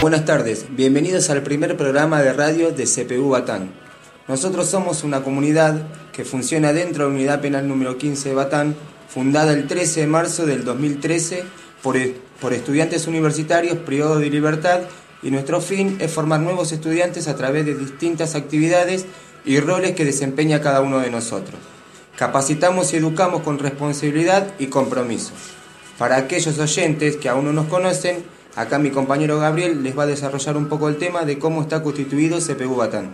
Buenas tardes, bienvenidos al primer programa de radio de CPU Batán. Nosotros somos una comunidad que funciona dentro de la Unidad Penal número 15 de Batán, fundada el 13 de marzo del 2013 por estudiantes universitarios privados de libertad, y nuestro fin es formar nuevos estudiantes a través de distintas actividades y roles que desempeña cada uno de nosotros. Capacitamos y educamos con responsabilidad y compromiso. Para aquellos oyentes que aún no nos conocen, acá mi compañero Gabriel les va a desarrollar un poco el tema de cómo está constituido CPU Batán.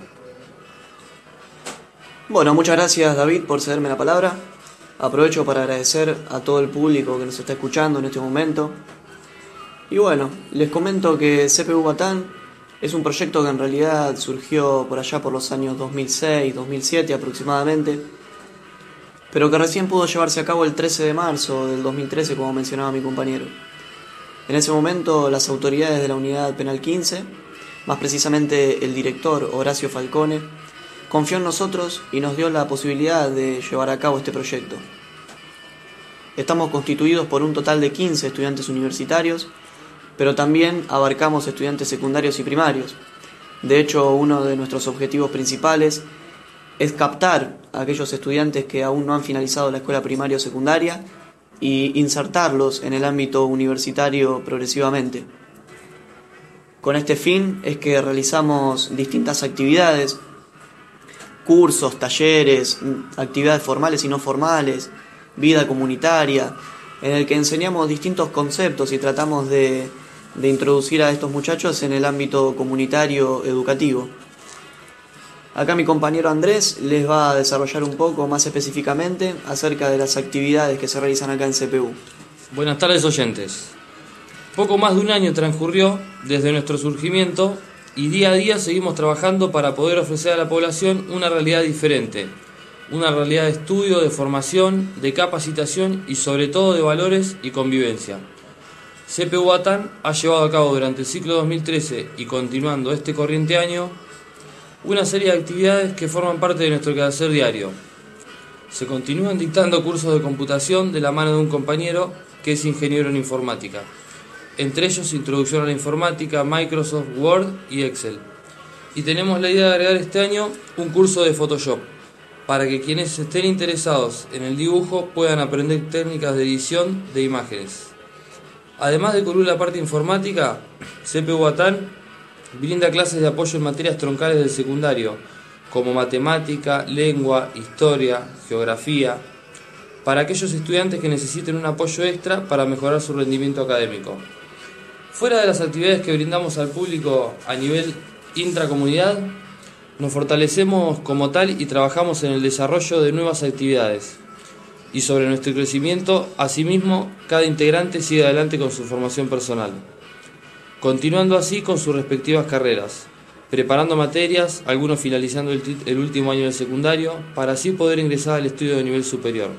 Bueno, muchas gracias David por cederme la palabra. Aprovecho para agradecer a todo el público que nos está escuchando en este momento. Y bueno, les comento que CPU Batán es un proyecto que en realidad surgió por allá por los años 2006, 2007 aproximadamente, pero que recién pudo llevarse a cabo el 13 de marzo del 2013, como mencionaba mi compañero. En ese momento las autoridades de la Unidad Penal 15, más precisamente el director Horacio Falcone, confió en nosotros y nos dio la posibilidad de llevar a cabo este proyecto. Estamos constituidos por un total de 15 estudiantes universitarios, pero también abarcamos estudiantes secundarios y primarios. De hecho, uno de nuestros objetivos principales es captar a aquellos estudiantes que aún no han finalizado la escuela primaria o secundaria y insertarlos en el ámbito universitario progresivamente. Con este fin es que realizamos distintas actividades, cursos, talleres, actividades formales y no formales, vida comunitaria, en el que enseñamos distintos conceptos y tratamos de introducir a estos muchachos en el ámbito comunitario educativo. Acá mi compañero Andrés les va a desarrollar un poco más específicamente acerca de las actividades que se realizan acá en CPU. Buenas tardes, oyentes. Poco más de un año transcurrió desde nuestro surgimiento y día a día seguimos trabajando para poder ofrecer a la población una realidad diferente, una realidad de estudio, de formación, de capacitación y sobre todo de valores y convivencia. CPU Batán ha llevado a cabo durante el ciclo 2013 y continuando este corriente año una serie de actividades que forman parte de nuestro quehacer diario. Se continúan dictando cursos de computación de la mano de un compañero que es ingeniero en informática. Entre ellos, Introducción a la Informática, Microsoft, Word y Excel. Y tenemos la idea de agregar este año un curso de Photoshop, para que quienes estén interesados en el dibujo puedan aprender técnicas de edición de imágenes. Además de cubrir la parte informática, CPU Batán brinda clases de apoyo en materias troncales del secundario, como matemática, lengua, historia, geografía, para aquellos estudiantes que necesiten un apoyo extra para mejorar su rendimiento académico. Fuera de las actividades que brindamos al público a nivel intracomunidad, nos fortalecemos como tal y trabajamos en el desarrollo de nuevas actividades. Y sobre nuestro crecimiento, asimismo, cada integrante sigue adelante con su formación personal, continuando así con sus respectivas carreras, preparando materias, algunos finalizando el último año del secundario, para así poder ingresar al estudio de nivel superior.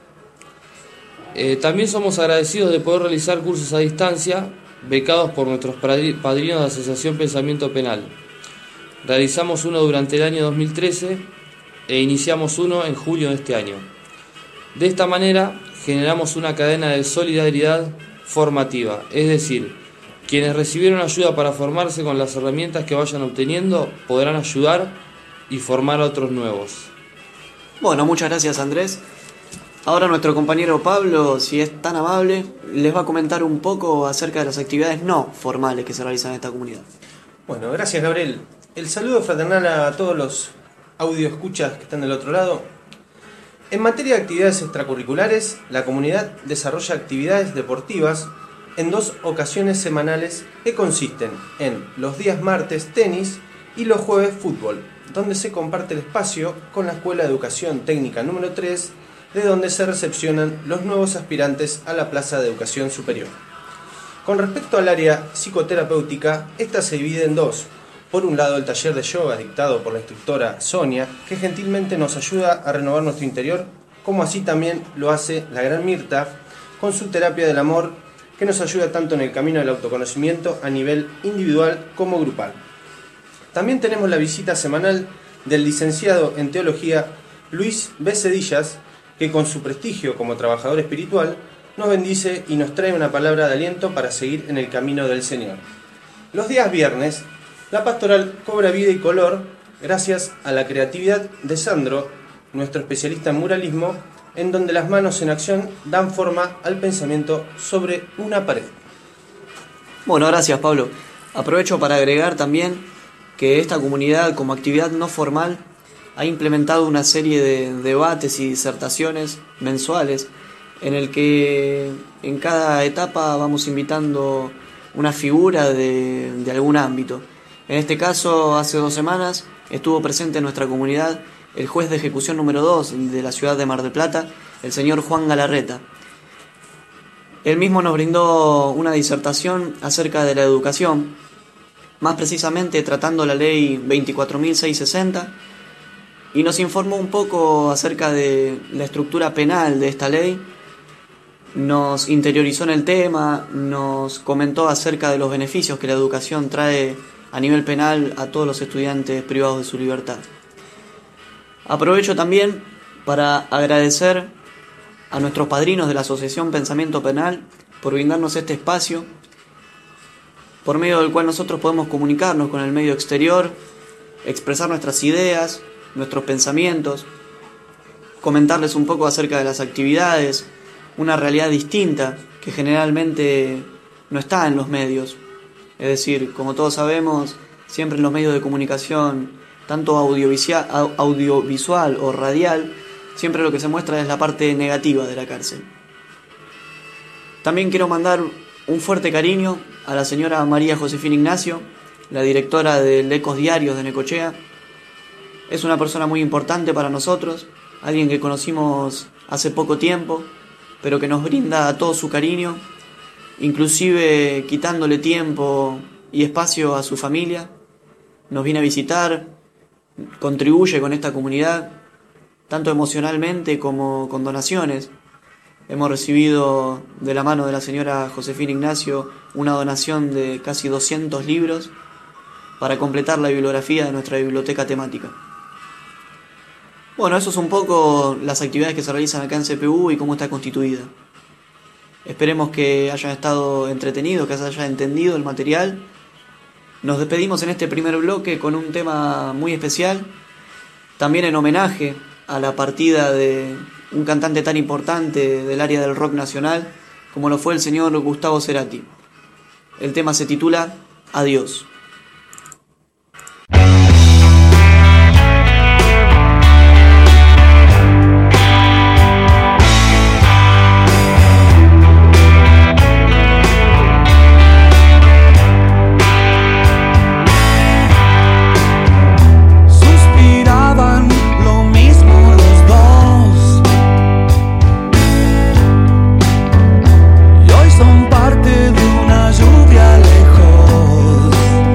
También somos agradecidos de poder realizar cursos a distancia, becados por nuestros padrinos de la Asociación Pensamiento Penal. Realizamos uno durante el año 2013 e iniciamos uno en julio de este año. De esta manera generamos una cadena de solidaridad formativa, es decir, quienes recibieron ayuda para formarse con las herramientas que vayan obteniendo podrán ayudar y formar a otros nuevos. Bueno, muchas gracias Andrés. Ahora nuestro compañero Pablo, si es tan amable, les va a comentar un poco acerca de las actividades no formales que se realizan en esta comunidad. Bueno, gracias Gabriel. El saludo fraternal a todos los audioescuchas que están del otro lado. En materia de actividades extracurriculares, la comunidad desarrolla actividades deportivas en 2 ocasiones semanales que consisten en los días martes tenis y los jueves fútbol, donde se comparte el espacio con la Escuela de Educación Técnica número 3, de donde se recepcionan los nuevos aspirantes a la plaza de educación superior. Con respecto al área psicoterapéutica, esta se divide en 2. Por un lado, el taller de yoga dictado por la instructora Sonia, que gentilmente nos ayuda a renovar nuestro interior, como así también lo hace la gran Mirta con su terapia del amor, que nos ayuda tanto en el camino del autoconocimiento a nivel individual como grupal. También tenemos la visita semanal del licenciado en Teología Luis B. Cedillas, que con su prestigio como trabajador espiritual nos bendice y nos trae una palabra de aliento para seguir en el camino del Señor. Los días viernes, la pastoral cobra vida y color gracias a la creatividad de Sandro, nuestro especialista en muralismo, en donde las manos en acción dan forma al pensamiento sobre una pared. Bueno, gracias Pablo. Aprovecho para agregar también que esta comunidad, como actividad no formal, ha implementado una serie de debates y disertaciones mensuales en el que en cada etapa vamos invitando una figura de algún ámbito. En este caso, hace 2 semanas estuvo presente en nuestra comunidad el juez de ejecución número 2 de la ciudad de Mar del Plata, el señor Juan Galarreta. Él mismo nos brindó una disertación acerca de la educación, más precisamente tratando la ley 24.660, y nos informó un poco acerca de la estructura penal de esta ley, nos interiorizó en el tema, nos comentó acerca de los beneficios que la educación trae a nivel penal a todos los estudiantes privados de su libertad. Aprovecho también para agradecer a nuestros padrinos de la Asociación Pensamiento Penal por brindarnos este espacio, por medio del cual nosotros podemos comunicarnos con el medio exterior, expresar nuestras ideas, nuestros pensamientos, comentarles un poco acerca de las actividades, una realidad distinta que generalmente no está en los medios. Es decir, como todos sabemos, siempre en los medios de comunicación, tanto audiovisual o radial, siempre lo que se muestra es la parte negativa de la cárcel. También quiero mandar un fuerte cariño a la señora María Josefina Ignacio, la directora del Ecos Diarios de Necochea. Es una persona muy importante para nosotros, alguien que conocimos hace poco tiempo, pero que nos brinda todo su cariño, inclusive quitándole tiempo y espacio a su familia. Nos viene a visitar, contribuye con esta comunidad, tanto emocionalmente como con donaciones. Hemos recibido de la mano de la señora Josefina Ignacio una donación de casi 200 libros para completar la bibliografía de nuestra biblioteca temática. Bueno, eso es un poco las actividades que se realizan acá en CPU y cómo está constituida. Esperemos que hayan estado entretenidos, que se haya entendido el material. Nos despedimos en este primer bloque con un tema muy especial, también en homenaje a la partida de un cantante tan importante del área del rock nacional como lo fue el señor Gustavo Cerati. El tema se titula Adiós. Son parte de una lluvia lejos.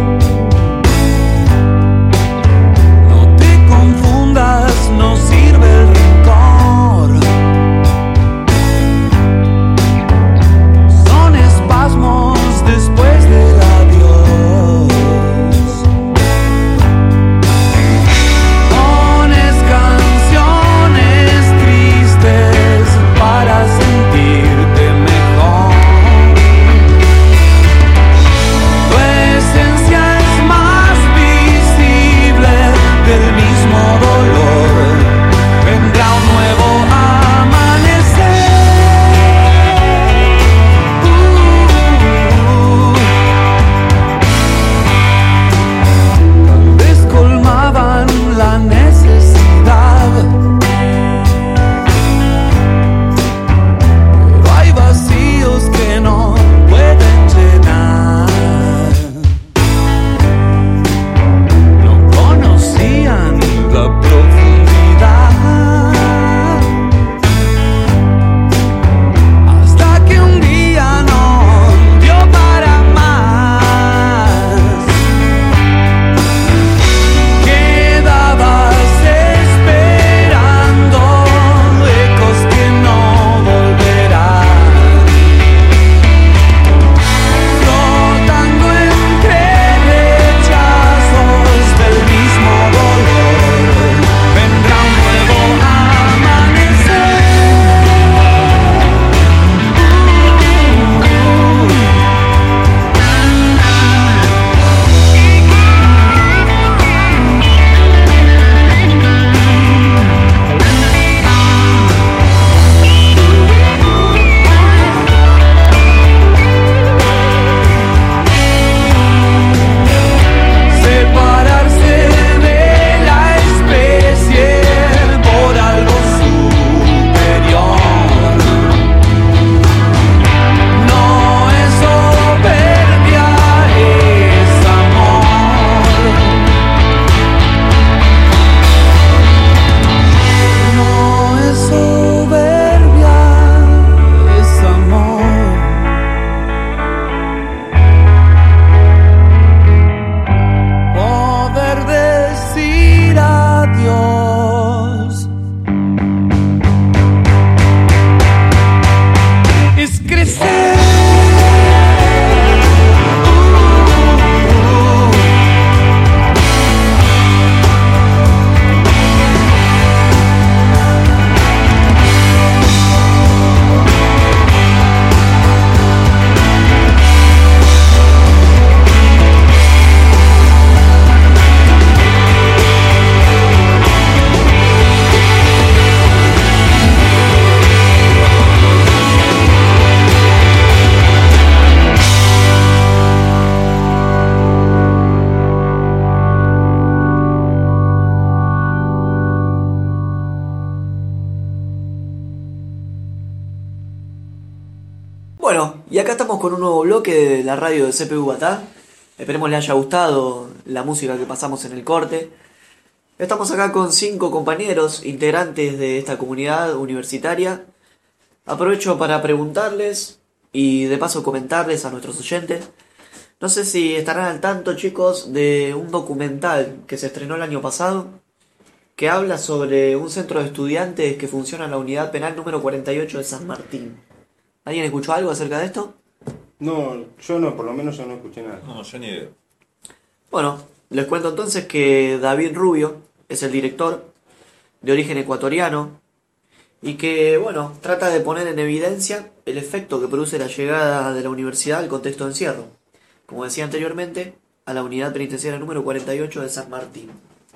Arrancamos con un nuevo bloque de la radio de CPU Batán. Esperemos les haya gustado la música que pasamos en el corte. Estamos acá con 5 compañeros integrantes de esta comunidad universitaria. Aprovecho para preguntarles y de paso comentarles a nuestros oyentes. No sé si estarán al tanto, chicos, de un documental que se estrenó el año pasado, que habla sobre un centro de estudiantes que funciona en la unidad penal número 48 de San Martín. ¿Alguien escuchó algo acerca de esto? No, yo no, por lo menos yo no escuché nada. No, yo ni idea. Bueno, les cuento entonces que David Rubio es el director, de origen ecuatoriano, y que, bueno, trata de poner en evidencia el efecto que produce la llegada de la universidad al contexto de encierro, como decía anteriormente, a la unidad penitenciaria número 48 de San Martín.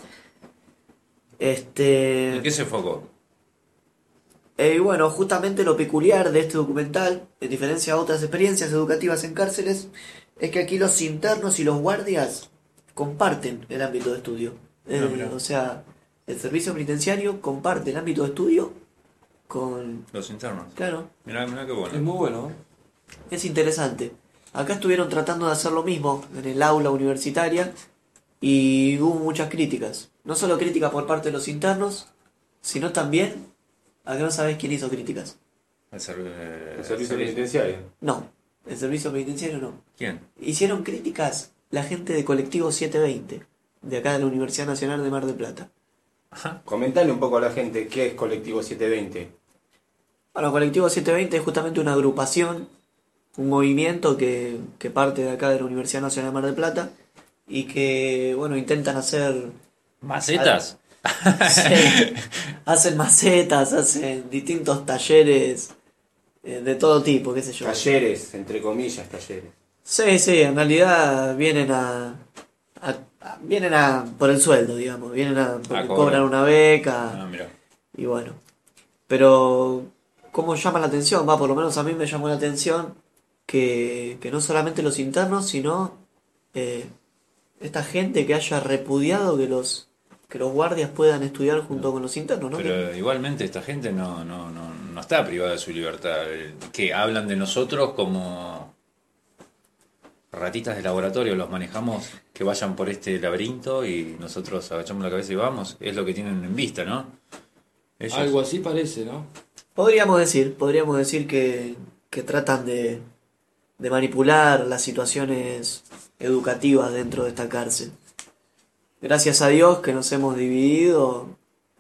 ¿En qué se enfocó? Y bueno, justamente lo peculiar de este documental, en diferencia a otras experiencias educativas en cárceles, es que aquí los internos y los guardias comparten el ámbito de estudio. Mira. O sea, el servicio penitenciario comparte el ámbito de estudio con... Los internos. Claro, Mirá qué Es bueno. muy bueno. es interesante. Acá estuvieron tratando de hacer lo mismo en el aula universitaria y hubo muchas críticas. No solo críticas por parte de los internos, sino también... Acá no sabés quién hizo críticas. El Servicio penitenciario. No, el servicio penitenciario no. ¿Quién? Hicieron críticas la gente de Colectivo 720, de acá de la Universidad Nacional de Mar del Plata. Comentale un poco a la gente qué es Colectivo 720. Bueno, Colectivo 720 es justamente una agrupación, un movimiento que parte de acá de la Universidad Nacional de Mar del Plata y que, bueno, intentan hacer... ¿Macetas? Sí, hacen macetas, hacen distintos talleres de todo tipo, qué sé yo. Talleres, entre comillas, talleres. Sí, en realidad vienen por el sueldo, digamos, porque cobrar. cobran una beca Ah, mira. y bueno. Pero cómo llama la atención, por lo menos a mí me llamó la atención que no solamente los internos, sino esta gente que haya repudiado que los guardias puedan estudiar junto con los internos, ¿no? Pero igualmente esta gente no está privada de su libertad. Que hablan de nosotros como ratitas de laboratorio, los manejamos que vayan por este laberinto y nosotros agachamos la cabeza y vamos. Es lo que tienen en vista, ¿no? Ellos. Algo así parece, ¿no? Podríamos decir que tratan de manipular las situaciones educativas dentro de esta cárcel. Gracias a Dios que nos hemos dividido,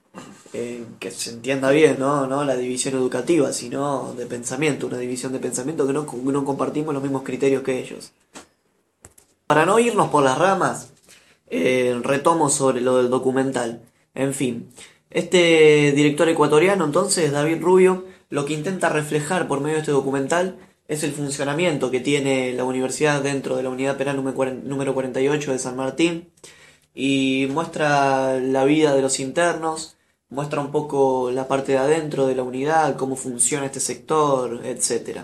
que se entienda bien, no la división educativa, sino de pensamiento, una división de pensamiento que no compartimos los mismos criterios que ellos. Para no irnos por las ramas, retomo sobre lo del documental. En fin, este director ecuatoriano, entonces, David Rubio, lo que intenta reflejar por medio de este documental es el funcionamiento que tiene la universidad dentro de la unidad penal número 48 de San Martín, y muestra la vida de los internos, muestra un poco la parte de adentro de la unidad, cómo funciona este sector, etc.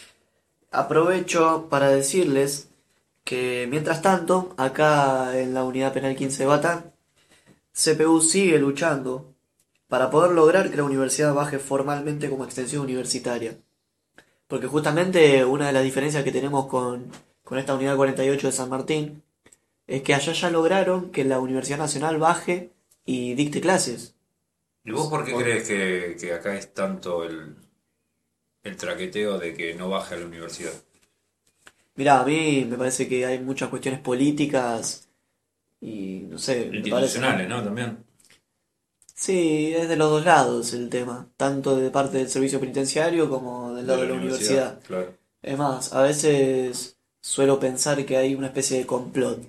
Aprovecho para decirles que mientras tanto, acá en la unidad penal 15 de Batán, CPU sigue luchando para poder lograr que la universidad baje formalmente como extensión universitaria. Porque justamente una de las diferencias que tenemos con esta unidad 48 de San Martín es que allá ya lograron que la Universidad Nacional baje y dicte clases. ¿Y vos por qué crees que acá es tanto el traqueteo de que no baje a la universidad? Mirá, a mí me parece que hay muchas cuestiones políticas y no sé, me parece, Institucionales, ¿no? También. Sí, es de los dos lados el tema, tanto de parte del servicio penitenciario como del lado de la universidad. Claro. Es más, a veces suelo pensar que hay una especie de complot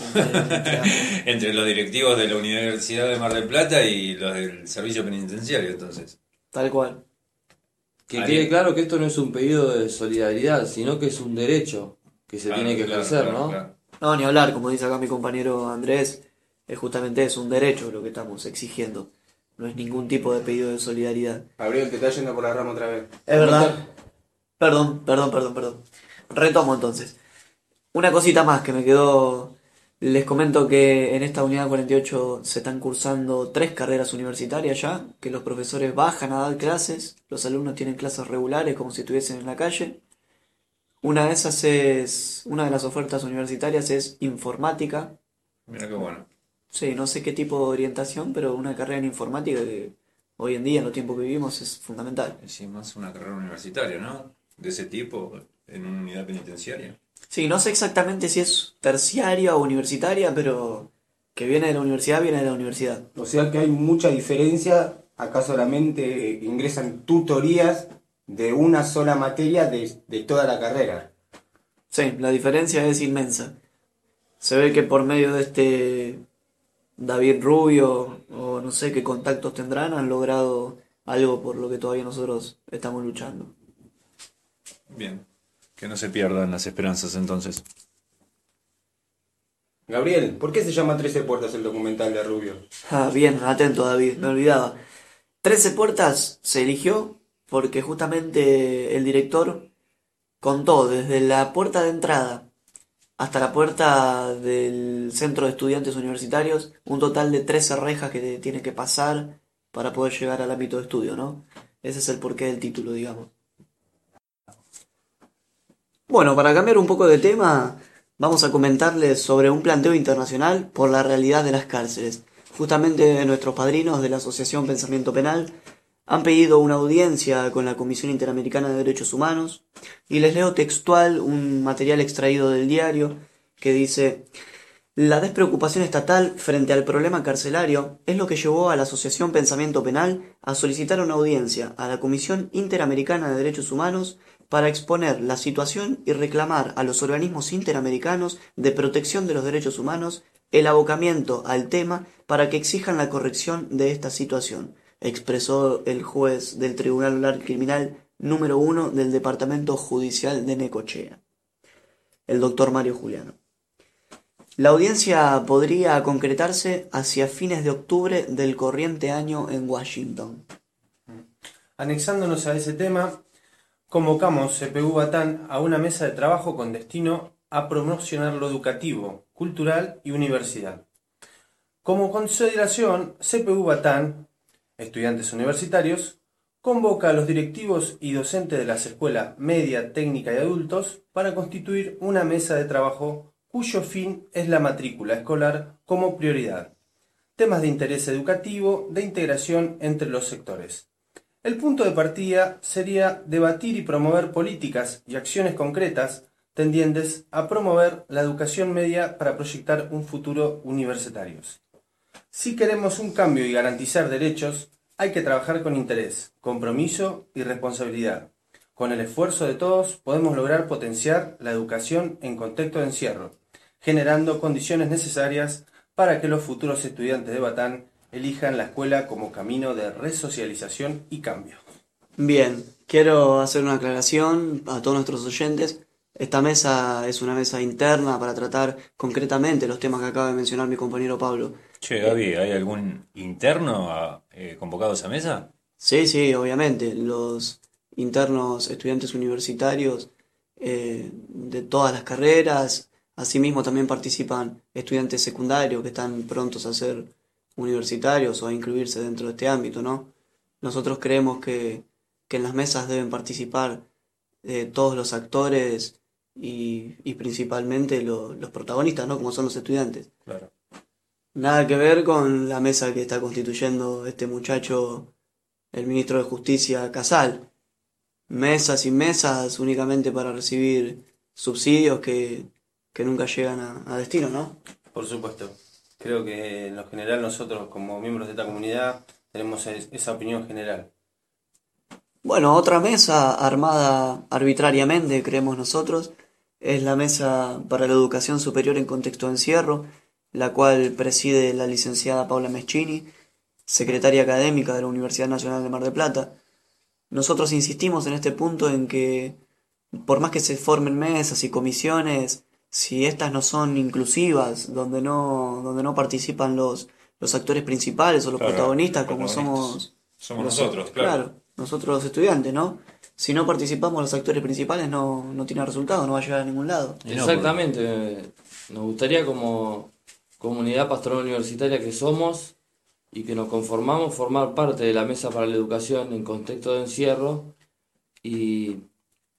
entre Entre los directivos de la Universidad de Mar del Plata y los del servicio penitenciario, entonces. tal cual. Que Ariel. quede claro que esto no es un pedido de solidaridad, sino que es un derecho que se tiene que ejercer, ¿no? Claro. No, ni hablar, como dice acá mi compañero Andrés, es justamente eso, un derecho lo que estamos exigiendo. No es ningún tipo de pedido de solidaridad. Gabriel, te está yendo por la rama otra vez. Es verdad. Perdón. Retomo entonces. Una cosita más que me quedó. Les comento que en esta unidad 48 se están cursando 3 carreras universitarias ya, que los profesores bajan a dar clases, los alumnos tienen clases regulares como si estuviesen en la calle. Una de una de las ofertas universitarias es informática. Mira qué bueno. Sí, no sé qué tipo de orientación, pero una carrera en informática que hoy en día, en los tiempos que vivimos, es fundamental. Es más una carrera universitaria, ¿no? De ese tipo, en una unidad penitenciaria. Sí, no sé exactamente si es terciaria o universitaria, pero que viene de la universidad, viene de la universidad. O sea que hay mucha diferencia, acá solamente ingresan tutorías de una sola materia de toda la carrera. Sí, la diferencia es inmensa. Se ve que por medio de este David Rubio, o no sé qué contactos tendrán, han logrado algo por lo que todavía nosotros estamos luchando. Bien. Que no se pierdan las esperanzas entonces. Gabriel, ¿por qué se llama 13 puertas el documental de Rubio? Ah, bien, atento David, me olvidaba. 13 puertas se eligió porque justamente el director contó desde la puerta de entrada hasta la puerta del centro de estudiantes universitarios un total de 13 rejas que tiene que pasar para poder llegar al ámbito de estudio, ¿no? Ese es el porqué del título, digamos. Bueno, para cambiar un poco de tema, vamos a comentarles sobre un planteo internacional por la realidad de las cárceles. Justamente nuestros padrinos de la Asociación Pensamiento Penal han pedido una audiencia con la Comisión Interamericana de Derechos Humanos y les leo textual un material extraído del diario que dice: la despreocupación estatal frente al problema carcelario es lo que llevó a la Asociación Pensamiento Penal a solicitar una audiencia a la Comisión Interamericana de Derechos Humanos para exponer la situación y reclamar a los organismos interamericanos de protección de los derechos humanos el abocamiento al tema para que exijan la corrección de esta situación, expresó el juez del Tribunal Oral Criminal número 1 del Departamento Judicial de Necochea, el doctor Mario Juliano. La audiencia podría concretarse hacia fines de octubre del corriente año en Washington. Anexándonos a ese tema, convocamos CPU Batán a una mesa de trabajo con destino a promocionar lo educativo, cultural y universidad. Como consideración, CPU Batán, estudiantes universitarios, convoca a los directivos y docentes de las escuelas media, técnica y adultos para constituir una mesa de trabajo cuyo fin es la matrícula escolar como prioridad. Temas de interés educativo, de integración entre los sectores. El punto de partida sería debatir y promover políticas y acciones concretas tendientes a promover la educación media para proyectar un futuro universitarios. Si queremos un cambio y garantizar derechos, hay que trabajar con interés, compromiso y responsabilidad. Con el esfuerzo de todos podemos lograr potenciar la educación en contexto de encierro, generando condiciones necesarias para que los futuros estudiantes de Batán elijan la escuela como camino de resocialización y cambio. Bien, quiero hacer una aclaración a todos nuestros oyentes. Esta mesa es una mesa interna para tratar concretamente los temas que acaba de mencionar mi compañero Pablo. Che, Gaby, ¿hay algún interno convocado a esa mesa? Sí, obviamente. Los internos estudiantes universitarios de todas las carreras, asimismo también participan estudiantes secundarios que están prontos a ser universitarios o a incluirse dentro de este ámbito, ¿no? Nosotros creemos que en las mesas deben participar todos los actores y principalmente los protagonistas, ¿no? Como son los estudiantes. Claro. Nada que ver con la mesa que está constituyendo este muchacho, el ministro de Justicia, Casal. Mesas y mesas únicamente para recibir subsidios que nunca llegan a destino, ¿no? Por supuesto. Creo que en lo general nosotros como miembros de esta comunidad tenemos esa opinión general. Bueno, otra mesa armada arbitrariamente, creemos nosotros, es la Mesa para la Educación Superior en Contexto de Encierro, la cual preside la licenciada Paula Meschini, secretaria académica de la Universidad Nacional de Mar del Plata. Nosotros insistimos en este punto en que, por más que se formen mesas y comisiones, si estas no son inclusivas, donde no participan los actores principales o los Claro, protagonistas, los como protagonistas. Somos nosotros, claro. Claro, nosotros los estudiantes, ¿no? Si no participamos los actores principales no tiene resultado, no va a llegar a ningún lado. Y no, Exactamente. Nos gustaría como comunidad pastoral universitaria que somos y que nos conformamos formar parte de la Mesa para la Educación en Contexto de Encierro y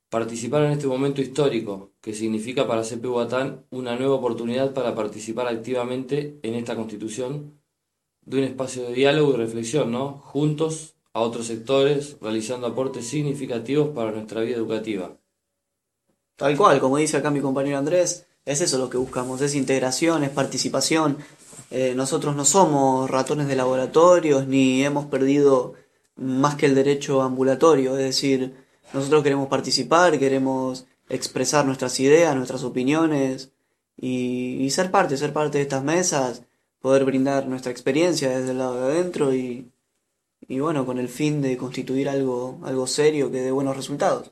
participar en este momento histórico, que significa para CPU Batán una nueva oportunidad para participar activamente en esta constitución de un espacio de diálogo y reflexión, ¿no? Juntos a otros sectores, realizando aportes significativos para nuestra vida educativa. Tal cual, como dice acá mi compañero Andrés, es eso lo que buscamos, es integración, es participación. Nosotros no somos ratones de laboratorios ni hemos perdido más que el derecho ambulatorio, es decir, nosotros queremos participar, queremos expresar nuestras ideas, nuestras opiniones y ser parte de estas mesas, poder brindar nuestra experiencia desde el lado de adentro y bueno, con el fin de constituir algo serio que dé buenos resultados.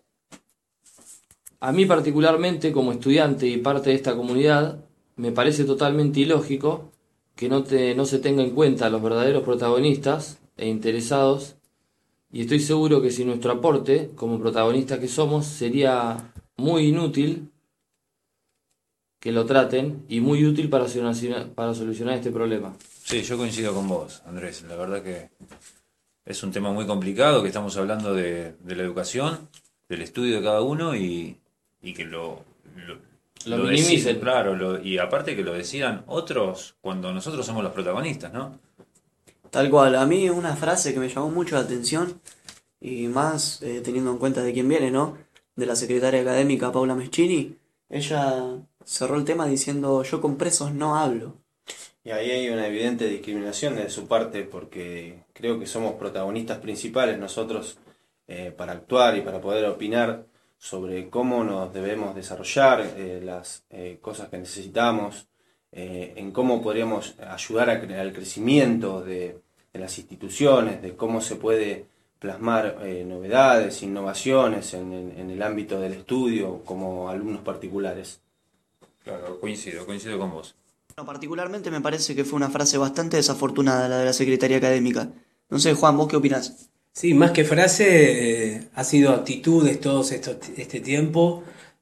A mí particularmente, como estudiante y parte de esta comunidad, me parece totalmente ilógico que no se tenga en cuenta a los verdaderos protagonistas e interesados, y estoy seguro que si nuestro aporte, como protagonistas que somos, sería muy inútil que lo traten y muy útil para solucionar este problema. Sí, yo coincido con vos, Andrés. La verdad que es un tema muy complicado, que estamos hablando de la educación, del estudio de cada uno y que lo minimicen. deciden, claro, y aparte que lo decidan otros cuando nosotros somos los protagonistas, ¿no? Tal cual, a mí una frase que me llamó mucho la atención y más teniendo en cuenta de quién viene, ¿no? De la secretaria académica Paula Meschini. Ella cerró el tema diciendo: yo con presos no hablo. Y ahí hay una evidente discriminación de su parte porque creo que somos protagonistas principales nosotros para actuar y para poder opinar sobre cómo nos debemos desarrollar, las cosas que necesitamos, en cómo podríamos ayudar al crecimiento de las instituciones, de cómo se puede plasmar novedades, innovaciones en el ámbito del estudio como alumnos particulares. Claro, coincido con vos. Bueno, particularmente me parece que fue una frase bastante desafortunada la de la secretaria académica. No sé, Juan, ¿vos qué opinás? Sí, más que frase, ha sido actitudes este tiempo,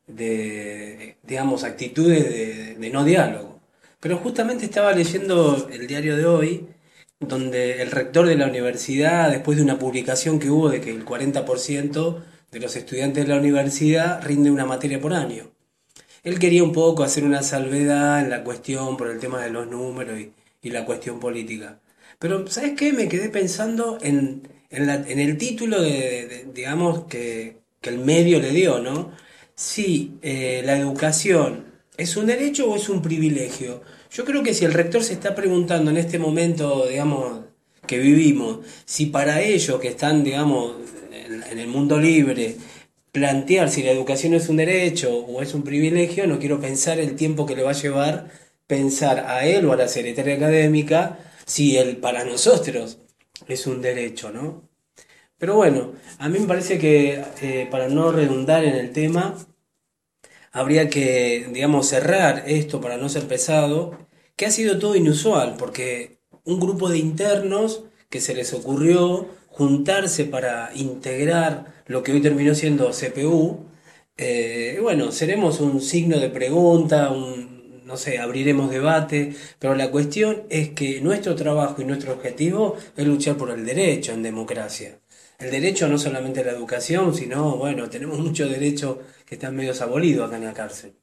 digamos, actitudes de no diálogo. Pero justamente estaba leyendo el diario de hoy, donde el rector de la universidad, después de una publicación que hubo de que el 40% de los estudiantes de la universidad rinde una materia por año. Él quería un poco hacer una salvedad en la cuestión por el tema de los números y la cuestión política. Pero, ¿sabes qué? Me quedé pensando en el título digamos, que el medio le dio, ¿no? Si la educación es un derecho o es un privilegio. Yo creo que si el rector se está preguntando en este momento, digamos, que vivimos, si para ellos que están, digamos, en el mundo libre, plantear si la educación es un derecho o es un privilegio, no quiero pensar el tiempo que le va a llevar pensar a él o a la secretaria académica si él para nosotros es un derecho, ¿no? Pero bueno, a mí me parece que para no redundar en el tema, habría que, digamos, cerrar esto para no ser pesado, que ha sido todo inusual, porque un grupo de internos que se les ocurrió juntarse para integrar lo que hoy terminó siendo CPU, bueno, seremos un signo de pregunta, no sé, abriremos debate, pero la cuestión es que nuestro trabajo y nuestro objetivo es luchar por el derecho en democracia. El derecho no solamente a la educación, sino, bueno, tenemos muchos derechos que están medio abolidos acá en la cárcel.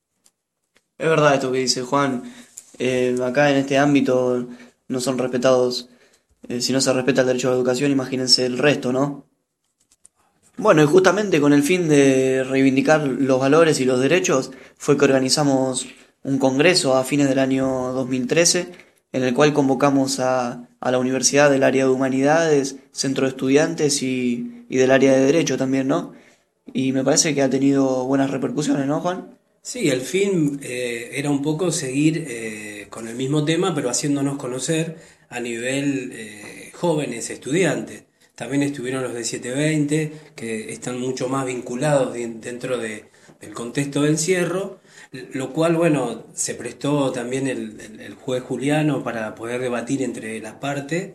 Es verdad esto que dice Juan. Acá en este ámbito no son respetados. Si no se respeta el derecho a la educación, imagínense el resto, ¿no? Bueno, y justamente con el fin de reivindicar los valores y los derechos, fue que organizamos un congreso a fines del año 2013, en el cual convocamos a la universidad del área de humanidades, centro de estudiantes y del área de derecho también, ¿no? Y me parece que ha tenido buenas repercusiones, ¿no, Juan? Sí, el fin era un poco seguir con el mismo tema, pero haciéndonos conocer a nivel jóvenes estudiantes. También estuvieron los de 720, que están mucho más vinculados dentro del contexto de encierro, lo cual, bueno, se prestó también el juez Juliano para poder debatir entre las partes.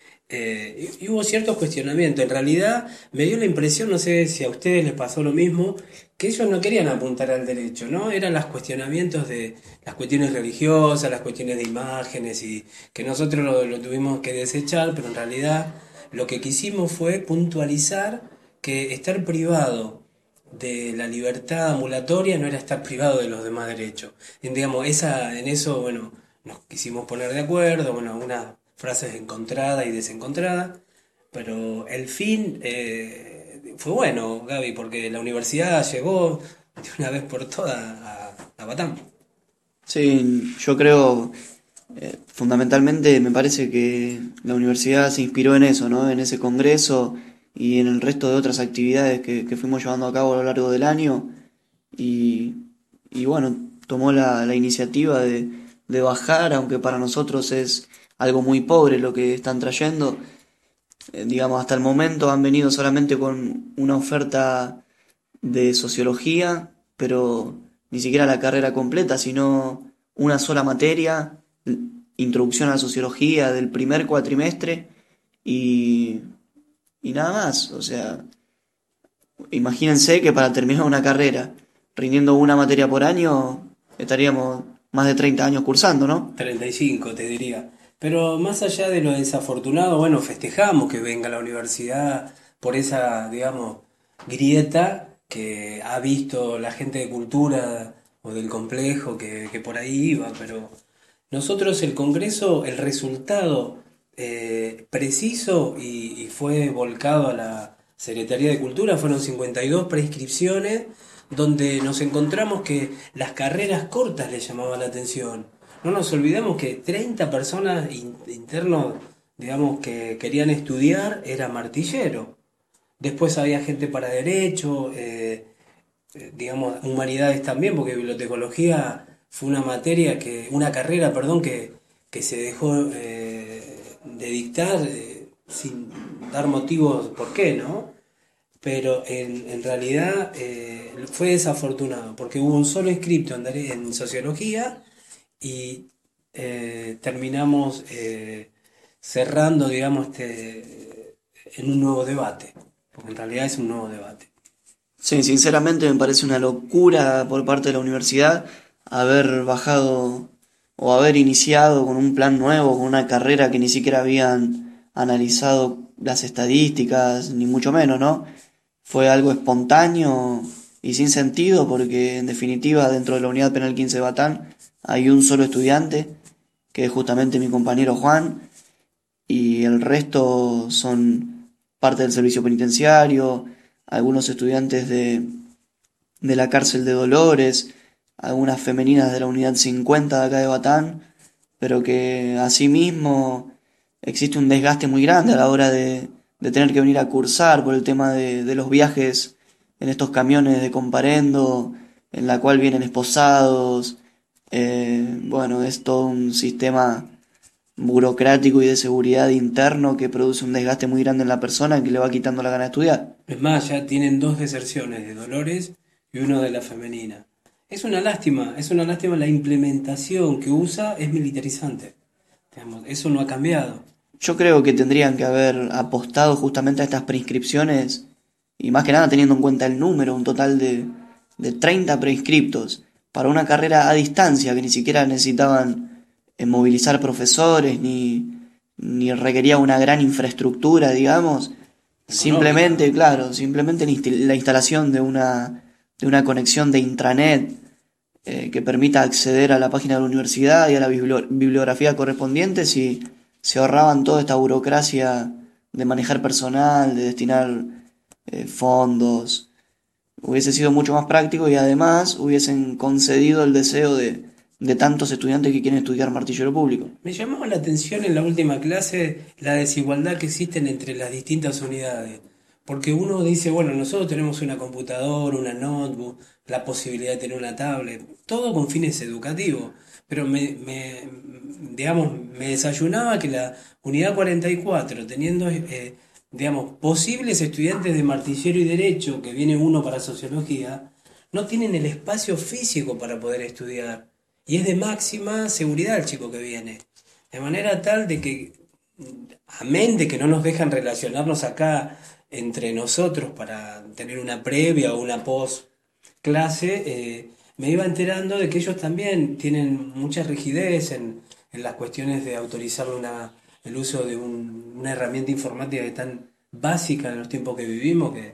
Y hubo ciertos cuestionamientos. En realidad me dio la impresión, no sé si a ustedes les pasó lo mismo, que ellos no querían apuntar al derecho, ¿no? Eran los cuestionamientos de las cuestiones religiosas, las cuestiones de imágenes, y que nosotros lo tuvimos que desechar, pero en realidad lo que quisimos fue puntualizar que estar privado de la libertad ambulatoria no era estar privado de los demás derechos. Digamos, en eso, bueno, nos quisimos poner de acuerdo, bueno, algunas frases encontradas y desencontradas, pero el fin fue bueno, Gaby, porque la universidad llegó de una vez por todas a Batán. Sí, yo creo, fundamentalmente me parece que la universidad se inspiró en eso, ¿no? En ese congreso y en el resto de otras actividades que fuimos llevando a cabo a lo largo del año y, y bueno, tomó la iniciativa de bajar, aunque para nosotros es algo muy pobre lo que están trayendo. Digamos, hasta el momento han venido solamente con una oferta de sociología, pero ni siquiera la carrera completa, sino una sola materia, introducción a la sociología del primer cuatrimestre y, y nada más. O sea, imagínense que para terminar una carrera, rindiendo una materia por año, estaríamos más de 30 años cursando, ¿no? 35 te diría. Pero más allá de lo desafortunado, bueno, festejamos que venga la universidad por esa, digamos, grieta que ha visto la gente de cultura o del complejo que por ahí iba, pero nosotros el Congreso, el resultado preciso y fue volcado a la Secretaría de Cultura, fueron 52 prescripciones donde nos encontramos que las carreras cortas le llamaban la atención. No nos olvidemos que 30 personas internos, digamos, que querían estudiar, era martillero. Después había gente para derecho, digamos, humanidades también, porque bibliotecología fue una carrera, perdón, que se dejó de dictar sin dar motivos por qué, ¿no? Pero en realidad fue desafortunado, porque hubo un solo inscripto en sociología y terminamos cerrando, digamos, en un nuevo debate, porque en realidad es un nuevo debate. Sí, sinceramente me parece una locura por parte de la universidad haber bajado o haber iniciado con un plan nuevo, con una carrera que ni siquiera habían analizado las estadísticas, ni mucho menos, ¿no? Fue algo espontáneo y sin sentido porque en definitiva dentro de la Unidad Penal 15 de Batán hay un solo estudiante, que es justamente mi compañero Juan, y el resto son parte del servicio penitenciario, algunos estudiantes de la cárcel de Dolores, algunas femeninas de la unidad 50 de acá de Batán, pero que asimismo existe un desgaste muy grande a la hora de tener que venir a cursar por el tema de los viajes en estos camiones de comparendo, en la cual vienen esposados. Bueno, es todo un sistema burocrático y de seguridad interno que produce un desgaste muy grande en la persona que le va quitando la gana de estudiar. Es más, ya tienen 2 deserciones de Dolores y uno de la femenina. Es una lástima la implementación que usa es militarizante. Digamos, eso no ha cambiado. Yo creo que tendrían que haber apostado justamente a estas prescripciones y más que nada teniendo en cuenta el número, un total de 30 prescriptos para una carrera a distancia que ni siquiera necesitaban movilizar profesores ni requería una gran infraestructura, digamos. Simplemente, claro, simplemente la instalación de una conexión de intranet que permita acceder a la página de la universidad y a la bibliografía correspondiente si se ahorraban toda esta burocracia de manejar personal, de destinar fondos. Hubiese sido mucho más práctico y además hubiesen concedido el deseo de tantos estudiantes que quieren estudiar martillero público. Me llamaba la atención en la última clase la desigualdad que existen entre las distintas unidades. Porque uno dice, bueno, nosotros tenemos una computadora, una notebook, la posibilidad de tener una tablet, todo con fines educativos. Pero digamos, me desayunaba que la unidad 44, teniendo, digamos, posibles estudiantes de martillero y derecho, que viene uno para sociología, no tienen el espacio físico para poder estudiar. Y es de máxima seguridad el chico que viene. De manera tal de que, amén de que no nos dejan relacionarnos acá entre nosotros para tener una previa o una post clase, me iba enterando de que ellos también tienen mucha rigidez en las cuestiones de autorizar el uso de una herramienta informática que es tan básica en los tiempos que vivimos, que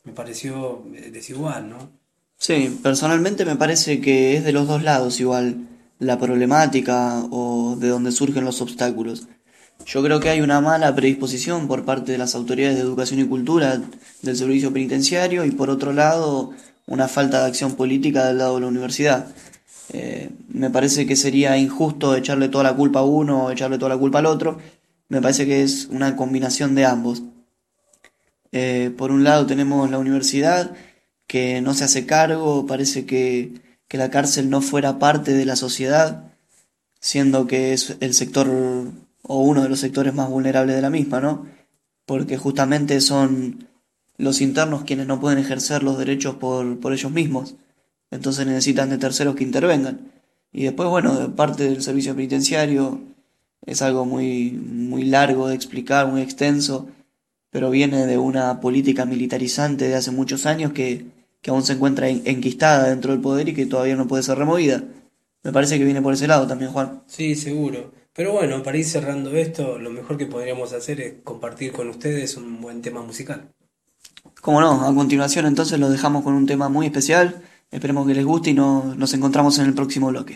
me pareció desigual, ¿no? Sí, personalmente me parece que es de los dos lados igual la problemática o de donde surgen los obstáculos. Yo creo que hay una mala predisposición por parte de las autoridades de educación y cultura del servicio penitenciario y por otro lado una falta de acción política del lado de la universidad. Me parece que sería injusto echarle toda la culpa a uno o echarle toda la culpa al otro. Me parece que es una combinación de ambos. Por un lado tenemos la universidad que no se hace cargo, parece que la cárcel no fuera parte de la sociedad, siendo que es el sector o uno de los sectores más vulnerables de la misma, ¿no? Porque justamente son los internos quienes no pueden ejercer los derechos por ellos mismos, entonces necesitan de terceros que intervengan. Y después, bueno, de parte del servicio penitenciario es algo muy, muy largo de explicar, muy extenso, pero viene de una política militarizante de hace muchos años que aún se encuentra enquistada dentro del poder y que todavía no puede ser removida. Me parece que viene por ese lado también, Juan. Sí, seguro. Pero bueno, para ir cerrando esto, lo mejor que podríamos hacer es compartir con ustedes un buen tema musical. Como no, a continuación entonces lo dejamos con un tema muy especial. Esperemos que les guste y nos encontramos en el próximo bloque.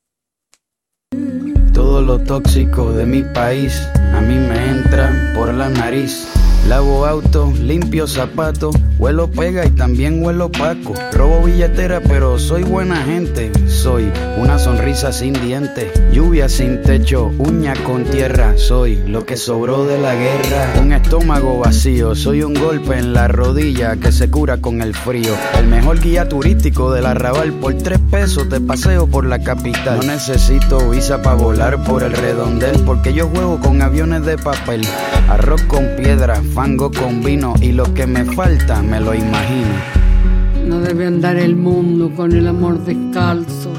Todo lo tóxico de mi país a mí me entra por la nariz. Lavo auto, limpio zapatos, huelo pega y también huelo paco. Robo billetera pero soy buena gente. Soy una sonrisa sin dientes, lluvia sin techo, uña con tierra. Soy lo que sobró de la guerra. Un estómago vacío, soy un golpe en la rodilla que se cura con el frío. El mejor guía turístico del Arrabal, por 3 pesos te paseo por la capital. No necesito visa para volar por el redondel, porque yo juego con aviones de papel. Arroz con piedra, fango con vino y lo que me falta me lo imagino. No debe andar el mundo con el amor descalzo,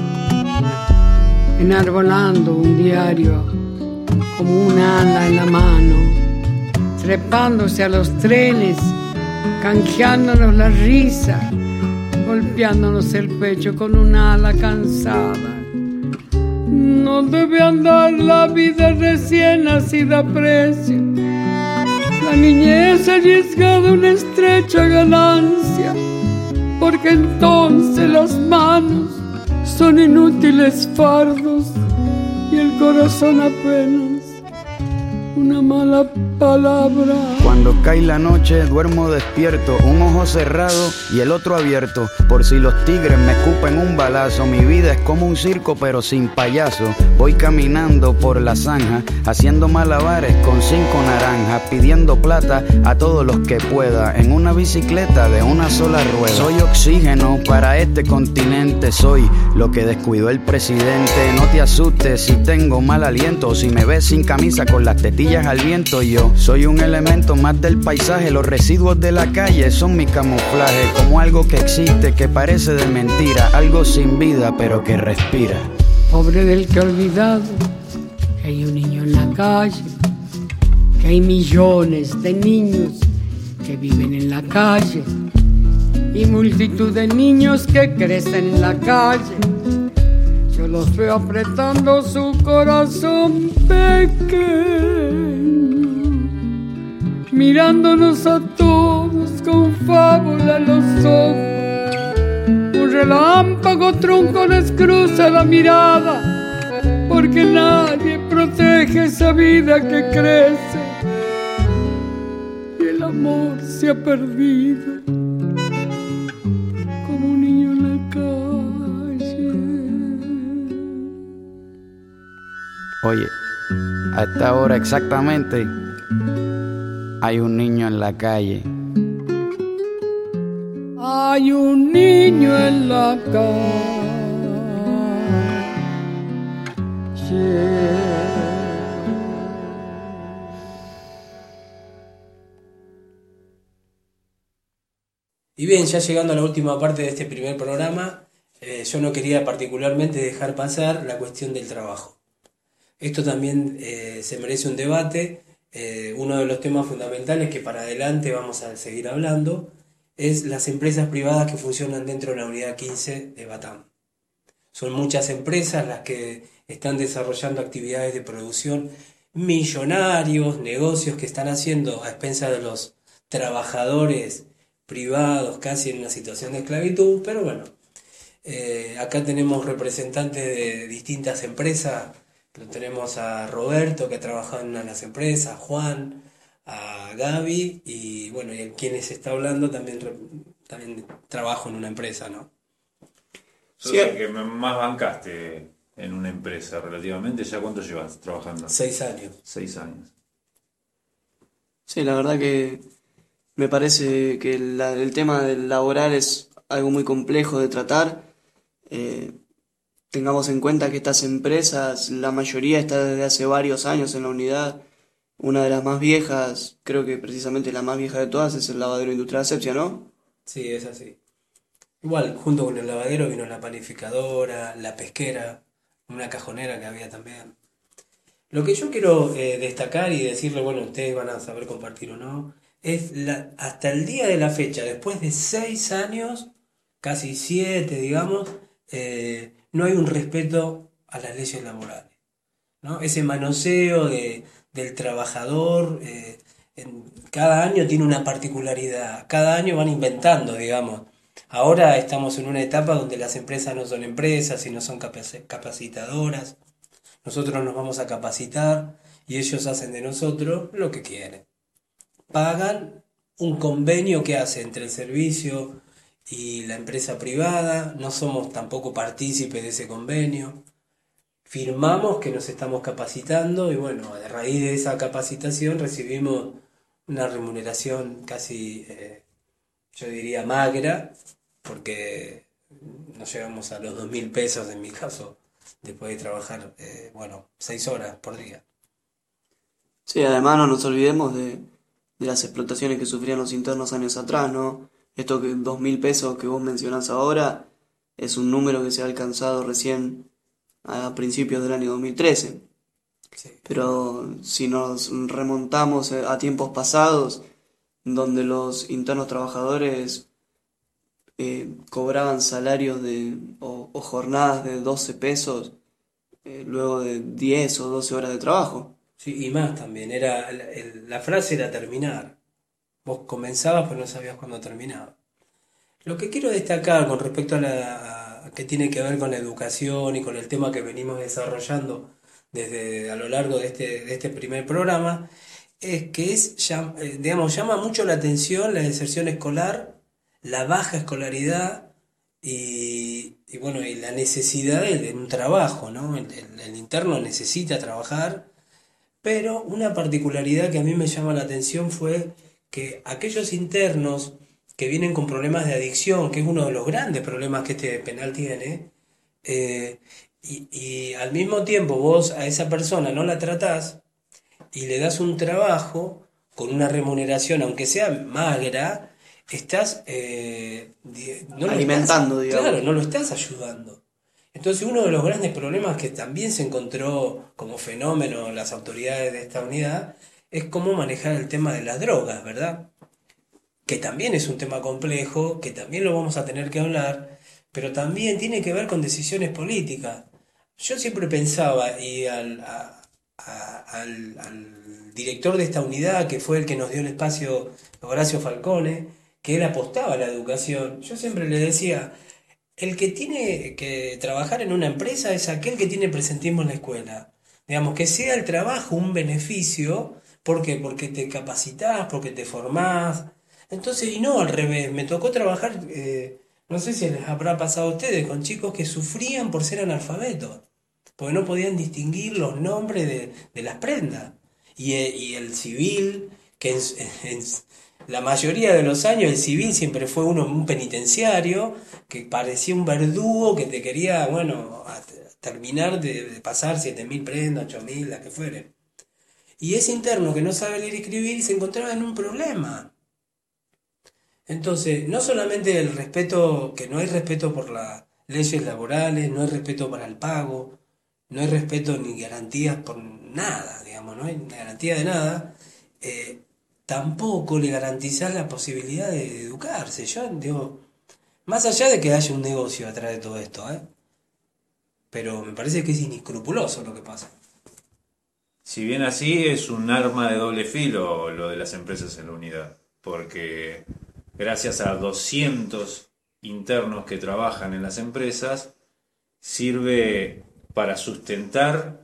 enarbolando un diario como un ala en la mano, trepándose a los trenes, canjeándonos la risa, golpeándonos el pecho con un ala cansada. No debe andar la vida recién nacida a precio, la niñez arriesgada una estrecha ganancia, porque entonces las manos son inútiles fardos y el corazón apenas una mala palabra. Cuando cae la noche duermo despierto, un ojo cerrado y el otro abierto, por si los tigres me escupen un balazo. Mi vida es como un circo pero sin payaso. Voy caminando por la zanja, haciendo malabares con 5 naranjas, pidiendo plata a todos los que pueda, en una bicicleta de una sola rueda. Soy oxígeno para este continente, soy lo que descuidó el presidente. No te asustes si tengo mal aliento, o si me ves sin camisa con las tetillas al viento. Yo soy un elemento más del paisaje, los residuos de la calle son mi camuflaje, como algo que existe, que parece de mentira, algo sin vida pero que respira. Pobre del que ha olvidado que hay un niño en la calle, que hay millones de niños que viven en la calle y multitud de niños que crecen en la calle. Yo los veo apretando su corazón pequeño, mirándonos a todos con fábula en los ojos. Un relámpago tronco les cruza la mirada, porque nadie protege esa vida que crece y el amor se ha perdido como un niño en la calle. Oye, a esta hora exactamente hay un niño en la calle. Hay un niño en la calle. Y bien, ya llegando a la última parte de este primer programa, yo no quería particularmente dejar pasar la cuestión del trabajo. Esto también se merece un debate. Uno de los temas fundamentales que para adelante vamos a seguir hablando es las empresas privadas que funcionan dentro de la unidad 15 de Batán. Son muchas empresas las que están desarrollando actividades de producción, millonarios, negocios que están haciendo a expensas de los trabajadores privados, casi en una situación de esclavitud, pero bueno, acá tenemos representantes de distintas empresas. Lo tenemos a Roberto, que ha trabajado en una de las empresas, a Juan, a Gaby, y bueno, y el quien les está hablando también trabajo en una empresa, ¿no? Sos el que más bancaste en una empresa relativamente. ¿Ya cuánto llevas trabajando? 6 años. 6 años. Sí, la verdad que me parece que el tema del laboral es algo muy complejo de tratar. Tengamos en cuenta que estas empresas, la mayoría está desde hace varios años en la unidad. Una de las más viejas, creo que precisamente la más vieja de todas, es el lavadero industrial Asepsia, ¿no? Sí, es así. Igual, junto con el lavadero vino la panificadora, la pesquera, una cajonera que había también. Lo que yo quiero destacar y decirle, bueno, ustedes van a saber compartir o no, es hasta el día de la fecha, después de 6 años, casi 7, digamos, no hay un respeto a las leyes laborales, ¿no? Ese manoseo del trabajador, cada año tiene una particularidad, cada año van inventando, digamos. Ahora estamos en una etapa donde las empresas no son empresas, sino son capacitadoras. Nosotros nos vamos a capacitar y ellos hacen de nosotros lo que quieren. Pagan un convenio que hace entre el servicio y la empresa privada, no somos tampoco partícipes de ese convenio. Firmamos que nos estamos capacitando y bueno, a raíz de esa capacitación recibimos una remuneración casi, yo diría, magra, porque nos llegamos a los 2.000 pesos en mi caso, después de trabajar, 6 horas por día. Sí, además no nos olvidemos de las explotaciones que sufrían los internos años atrás, ¿no? Esto que 2.000 pesos que vos mencionás ahora es un número que se ha alcanzado recién a principios del año 2013. Sí. Pero si nos remontamos a tiempos pasados, donde los internos trabajadores cobraban salarios o jornadas de 12 pesos luego de 10 o 12 horas de trabajo. Sí, y más también, la frase era terminar. Vos comenzabas pero no sabías cuándo terminaba. Lo que quiero destacar con respecto a que tiene que ver con la educación y con el tema que venimos desarrollando desde a lo largo de este primer programa, es que llama mucho la atención la deserción escolar, la baja escolaridad y la necesidad de un trabajo, ¿no? El interno necesita trabajar, pero una particularidad que a mí me llama la atención fue que aquellos internos que vienen con problemas de adicción, que es uno de los grandes problemas que este penal tiene, y al mismo tiempo vos a esa persona no la tratás y le das un trabajo con una remuneración, aunque sea magra, estás alimentando, digamos. Claro, no lo estás ayudando. Entonces uno de los grandes problemas que también se encontró como fenómeno en las autoridades de esta unidad es cómo manejar el tema de las drogas, ¿verdad? Que también es un tema complejo, que también lo vamos a tener que hablar, pero también tiene que ver con decisiones políticas. Yo siempre pensaba, y al director de esta unidad, que fue el que nos dio el espacio, Horacio Falcone, que él apostaba a la educación, yo siempre le decía, el que tiene que trabajar en una empresa es aquel que tiene presentismo en la escuela. Digamos, que sea el trabajo un beneficio, ¿por qué? Porque te capacitás, porque te formás. Entonces, y no al revés, me tocó trabajar, no sé si les habrá pasado a ustedes, con chicos que sufrían por ser analfabetos, porque no podían distinguir los nombres de las prendas. Y el civil, que en la mayoría de los años el civil siempre fue un penitenciario, que parecía un verdugo que te quería, terminar de pasar 7.000 prendas, 8.000, las que fueren. Y ese interno que no sabe leer y escribir se encontraba en un problema. Entonces, no solamente el respeto, que no hay respeto por las leyes laborales, no hay respeto para el pago, no hay respeto ni garantías por nada, digamos, no hay garantía de nada, tampoco le garantizás la posibilidad de educarse. Yo digo, más allá de que haya un negocio atrás de todo esto, pero me parece que es inescrupuloso lo que pasa. Si bien así, es un arma de doble filo lo de las empresas en la unidad, porque gracias a 200 internos que trabajan en las empresas, sirve para sustentar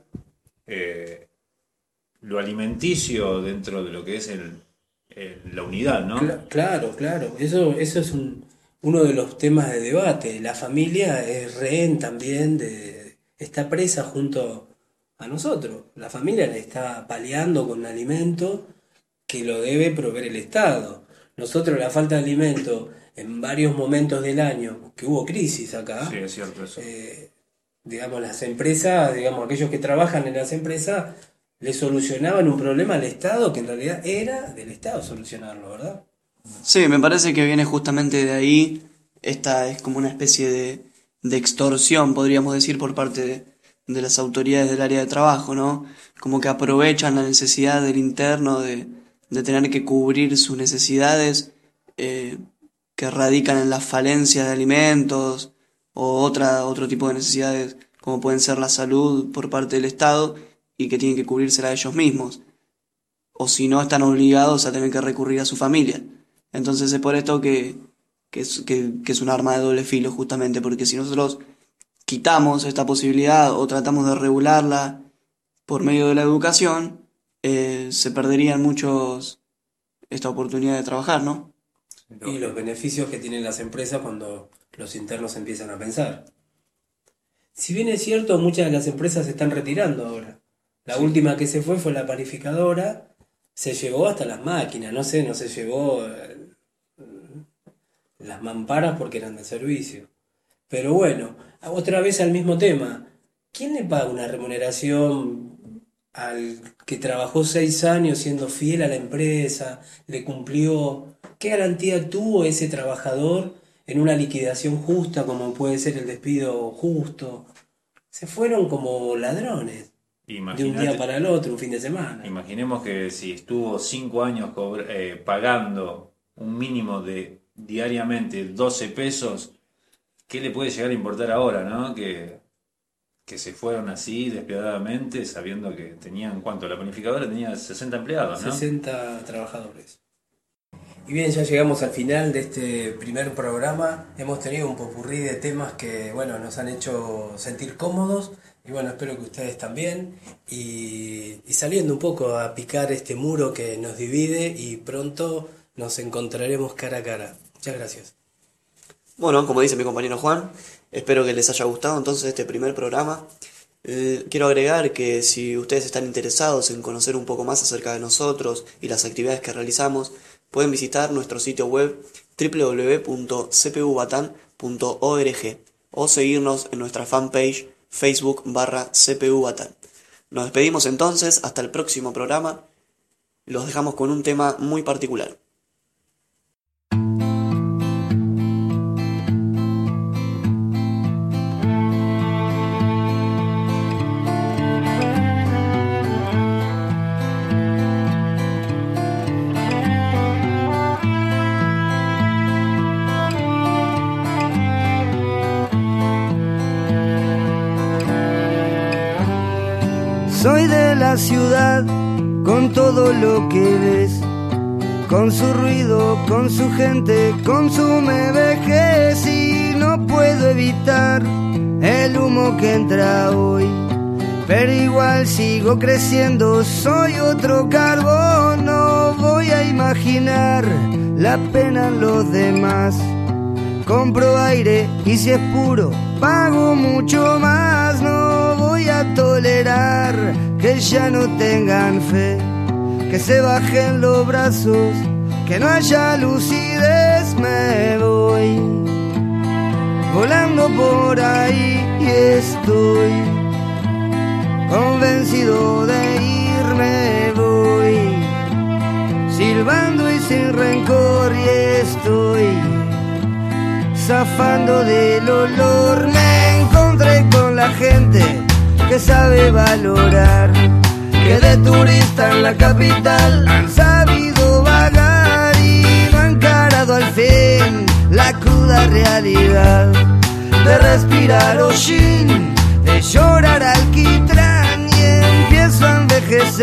lo alimenticio dentro de lo que es la unidad, ¿no? Claro. Eso es uno de los temas de debate. La familia es rehén también, está presa junto a nosotros. La familia le está paliando con un alimento que lo debe proveer el Estado. Nosotros, la falta de alimento en varios momentos del año, que hubo crisis acá, Sí, es cierto eso. digamos, las empresas, digamos, aquellos que trabajan en las empresas, le solucionaban un problema al Estado que en realidad era del Estado solucionarlo, ¿verdad? Sí, me parece que viene justamente de ahí. Esta es como una especie de extorsión, podríamos decir, por parte de las autoridades del área de trabajo, ¿no? Como que aprovechan la necesidad del interno de tener que cubrir sus necesidades que radican en la falencia de alimentos o otro tipo de necesidades como pueden ser la salud por parte del Estado y que tienen que cubrírsela ellos mismos. O si no, están obligados a tener que recurrir a su familia. Entonces es por esto que es un arma de doble filo, justamente, porque si nosotros quitamos esta posibilidad o tratamos de regularla por medio de la educación, se perderían muchos esta oportunidad de trabajar, ¿no? Y los beneficios que tienen las empresas cuando los internos empiezan a pensar. Si bien es cierto, muchas de las empresas se están retirando ahora. La última que se fue la panificadora, se llevó hasta las máquinas, no se llevó las mamparas porque eran de servicio. Pero bueno, otra vez al mismo tema. ¿Quién le paga una remuneración al que trabajó 6 años siendo fiel a la empresa, le cumplió? ¿Qué garantía tuvo ese trabajador en una liquidación justa como puede ser el despido justo? Se fueron como ladrones. De un día para el otro, un fin de semana. Imaginemos que si estuvo 5 años pagando un mínimo de diariamente 12 pesos, ¿qué le puede llegar a importar ahora, no? Que se fueron así despiadadamente, sabiendo que tenían, ¿cuánto? La panificadora tenía 60 empleados, ¿no? 60 trabajadores. Y bien, ya llegamos al final de este primer programa. Hemos tenido un popurrí de temas que, bueno, nos han hecho sentir cómodos. Y bueno, espero que ustedes también. Y saliendo un poco a picar este muro que nos divide y pronto nos encontraremos cara a cara. Muchas gracias. Bueno, como dice mi compañero Juan, espero que les haya gustado entonces este primer programa. Quiero agregar que si ustedes están interesados en conocer un poco más acerca de nosotros y las actividades que realizamos, pueden visitar nuestro sitio web www.cpubatan.org o seguirnos en nuestra fanpage Facebook/CPUBatán. Nos despedimos entonces, hasta el próximo programa. Los dejamos con un tema muy particular. Soy de la ciudad, con todo lo que ves, con su ruido, con su gente, consume vejez y no puedo evitar el humo que entra hoy. Pero igual sigo creciendo, soy otro carbón, no voy a imaginar la pena en los demás. Compro aire y si es puro, pago mucho más, no voy a tolerar que ya no tengan fe, que se bajen los brazos, que no haya lucidez, me voy volando por ahí y estoy convencido de irme, voy silbando y sin rencor y estoy zafando del olor. Me encontré con la gente que sabe valorar, que de turista en la capital han sabido vagar y no han encarado al fin la cruda realidad de respirar hollín, de llorar alquitrán y empiezo a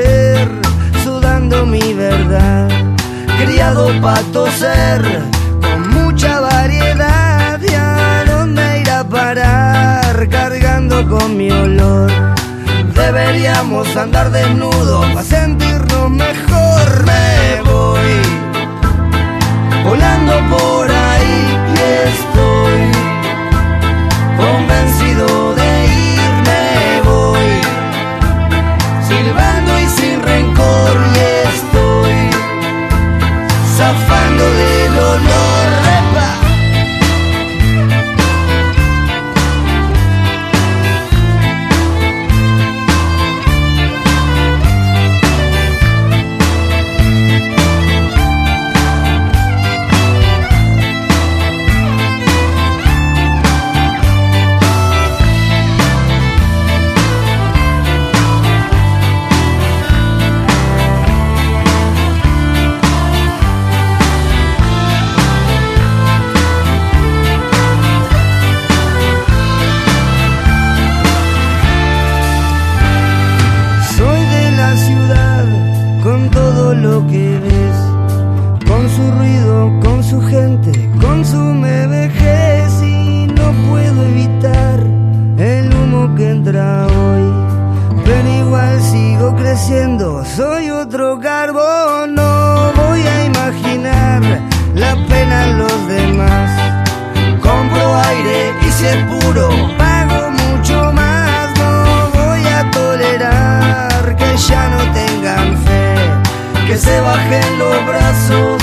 envejecer sudando mi verdad, criado pa' toser mucha variedad. ¿Y a dónde ir a parar cargando con mi olor? Deberíamos andar desnudos para sentirnos mejor. Me voy volando por ahí y estoy convencido de irme. Voy silbando y sin rencor y estoy zafando del olor. ¡Epa! Lo que ves, con su ruido, con su gente, consume vejez y no puedo evitar el humo que entra hoy, pero igual sigo creciendo, soy otro carbón. No voy a imaginar la pena en los demás, compro aire y si es puro pago mucho más. No voy a tolerar que ya no tengan fe, que se bajen los brazos.